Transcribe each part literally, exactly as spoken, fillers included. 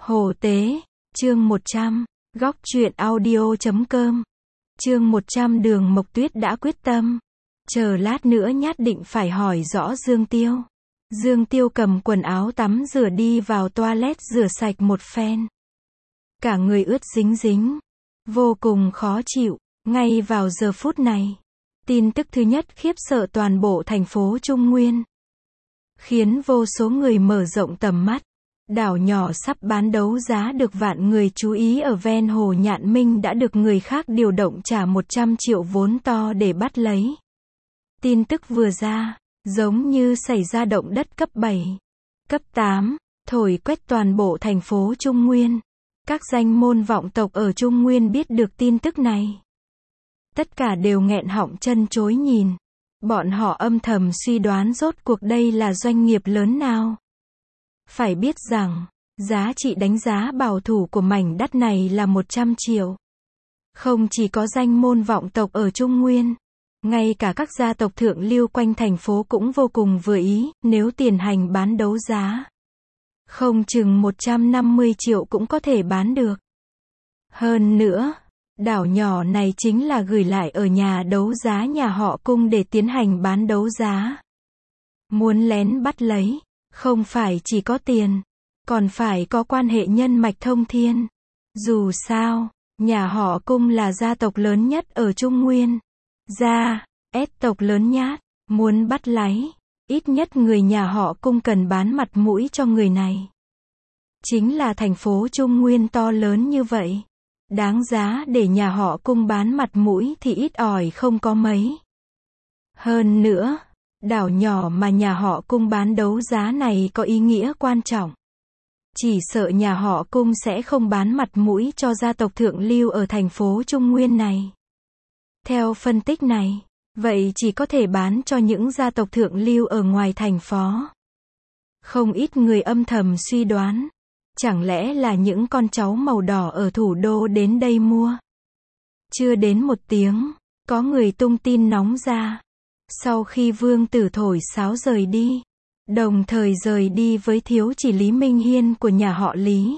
Hồ Tế, chương một trăm, góc truyện audio chấm com. Chương một trăm Đường Mộc Tuyết đã quyết tâm. Chờ lát nữa nhất định phải hỏi rõ Dương Tiêu. Dương Tiêu cầm quần áo tắm rửa đi vào toilet rửa sạch một phen. Cả người ướt dính dính. Vô cùng khó chịu. Ngay vào giờ phút này. Tin tức thứ nhất khiếp sợ toàn bộ thành phố Trung Nguyên. Khiến vô số người mở rộng tầm mắt. Đảo nhỏ sắp bán đấu giá được vạn người chú ý ở ven hồ Nhạn Minh đã được người khác điều động trả một trăm triệu vốn to để bắt lấy. Tin tức vừa ra, giống như xảy ra động đất cấp bảy, cấp tám, thổi quét toàn bộ thành phố Trung Nguyên. Các danh môn vọng tộc ở Trung Nguyên biết được tin tức này. Tất cả đều nghẹn họng chân chối nhìn. Bọn họ âm thầm suy đoán rốt cuộc đây là doanh nghiệp lớn nào. Phải biết rằng, giá trị đánh giá bảo thủ của mảnh đất này là một trăm triệu. Không chỉ có danh môn vọng tộc ở Trung Nguyên, ngay cả các gia tộc thượng lưu quanh thành phố cũng vô cùng vừa ý, nếu tiền hành bán đấu giá. Không chừng một trăm năm mươi triệu cũng có thể bán được. Hơn nữa, đảo nhỏ này chính là gửi lại ở nhà đấu giá nhà họ Cung để tiến hành bán đấu giá. Muốn lén bắt lấy. Không phải chỉ có tiền, còn phải có quan hệ nhân mạch thông thiên. Dù sao, nhà họ Cung là gia tộc lớn nhất ở Trung Nguyên. Gia, S tộc lớn nhất, muốn bắt lấy, ít nhất người nhà họ Cung cần bán mặt mũi cho người này. Chính là thành phố Trung Nguyên to lớn như vậy. Đáng giá để nhà họ Cung bán mặt mũi thì ít ỏi không có mấy. Hơn nữa, đảo nhỏ mà nhà họ Cung bán đấu giá này có ý nghĩa quan trọng. Chỉ sợ nhà họ Cung sẽ không bán mặt mũi cho gia tộc thượng lưu ở thành phố Trung Nguyên này. Theo phân tích này, vậy chỉ có thể bán cho những gia tộc thượng lưu ở ngoài thành phố. Không ít người âm thầm suy đoán, chẳng lẽ là những con cháu màu đỏ ở thủ đô đến đây mua. Chưa đến một tiếng, có người tung tin nóng ra. Sau khi Vương Tử thổi sáo rời đi, đồng thời rời đi với thiếu chỉ Lý Minh Hiên của nhà họ Lý.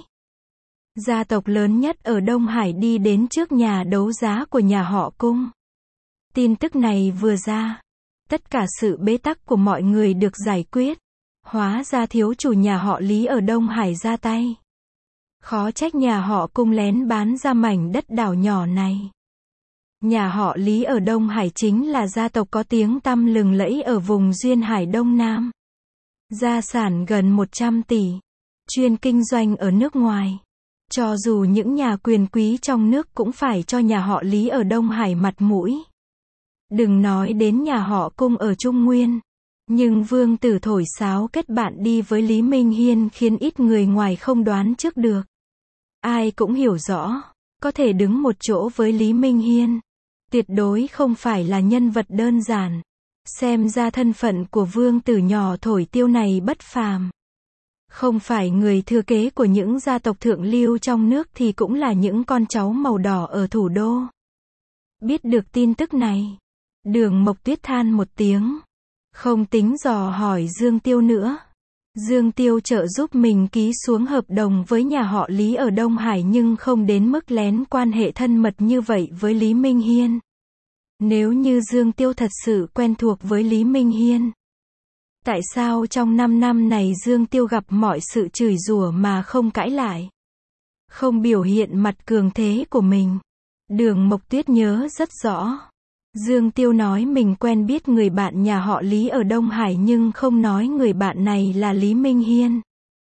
Gia tộc lớn nhất ở Đông Hải đi đến trước nhà đấu giá của nhà họ Cung. Tin tức này vừa ra, tất cả sự bế tắc của mọi người được giải quyết. Hóa ra thiếu chủ nhà họ Lý ở Đông Hải ra tay. Khó trách nhà họ Cung lén bán ra mảnh đất đảo nhỏ này. Nhà họ Lý ở Đông Hải chính là gia tộc có tiếng tăm lừng lẫy ở vùng duyên hải Đông Nam. Gia sản gần một trăm tỷ. Chuyên kinh doanh ở nước ngoài. Cho dù những nhà quyền quý trong nước cũng phải cho nhà họ Lý ở Đông Hải mặt mũi. Đừng nói đến nhà họ Cung ở Trung Nguyên. Nhưng Vương Tử thổi sáo kết bạn đi với Lý Minh Hiên khiến ít người ngoài không đoán trước được. Ai cũng hiểu rõ, có thể đứng một chỗ với Lý Minh Hiên. Tuyệt đối không phải là nhân vật đơn giản. Xem ra thân phận của Vương Tử nhỏ thổi tiêu này bất phàm. Không phải người thừa kế của những gia tộc thượng lưu trong nước thì cũng là những con cháu màu đỏ ở thủ đô. Biết được tin tức này, Đường Mộc Tuyết than một tiếng. Không tính dò hỏi Dương Tiêu nữa. Dương Tiêu trợ giúp mình ký xuống hợp đồng với nhà họ Lý ở Đông Hải nhưng không đến mức lén quan hệ thân mật như vậy với Lý Minh Hiên. Nếu như Dương Tiêu thật sự quen thuộc với Lý Minh Hiên, tại sao trong năm năm này Dương Tiêu gặp mọi sự chửi rủa mà không cãi lại? Không biểu hiện mặt cường thế của mình. Đường Mộc Tuyết nhớ rất rõ. Dương Tiêu nói mình quen biết người bạn nhà họ Lý ở Đông Hải nhưng không nói người bạn này là Lý Minh Hiên.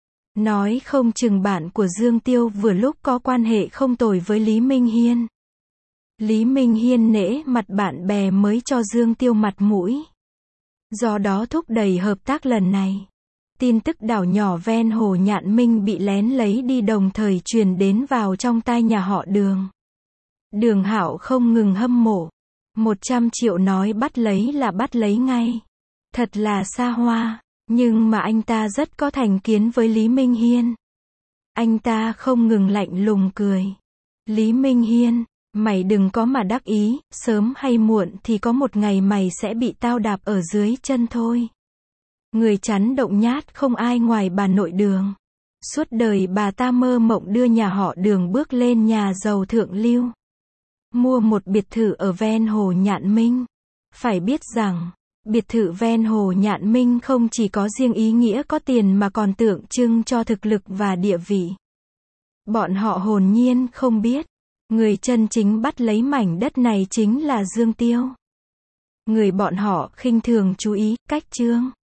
Nói không chừng bạn của Dương Tiêu vừa lúc có quan hệ không tồi với Lý Minh Hiên. Lý Minh Hiên nể mặt bạn bè mới cho Dương Tiêu mặt mũi. Do đó thúc đẩy hợp tác lần này. Tin tức đảo nhỏ ven hồ Nhạn Minh bị lén lấy đi đồng thời truyền đến vào trong tai nhà họ Đường. Đường Hạo không ngừng hâm mộ. Một trăm triệu nói bắt lấy là bắt lấy ngay. Thật là xa hoa. Nhưng mà anh ta rất có thành kiến với Lý Minh Hiên. Anh ta không ngừng lạnh lùng cười. Lý Minh Hiên, mày đừng có mà đắc ý, sớm hay muộn thì có một ngày mày sẽ bị tao đạp ở dưới chân thôi. Người chắn động nhát không ai ngoài bà nội Đường. Suốt đời bà ta mơ mộng đưa nhà họ Đường bước lên nhà giàu thượng lưu. Mua một biệt thự ở ven hồ Nhạn Minh. Phải biết rằng, biệt thự ven hồ Nhạn Minh không chỉ có riêng ý nghĩa có tiền mà còn tượng trưng cho thực lực và địa vị. Bọn họ hồn nhiên không biết, người chân chính bắt lấy mảnh đất này chính là Dương Tiêu. Người bọn họ khinh thường chú ý, cách Trương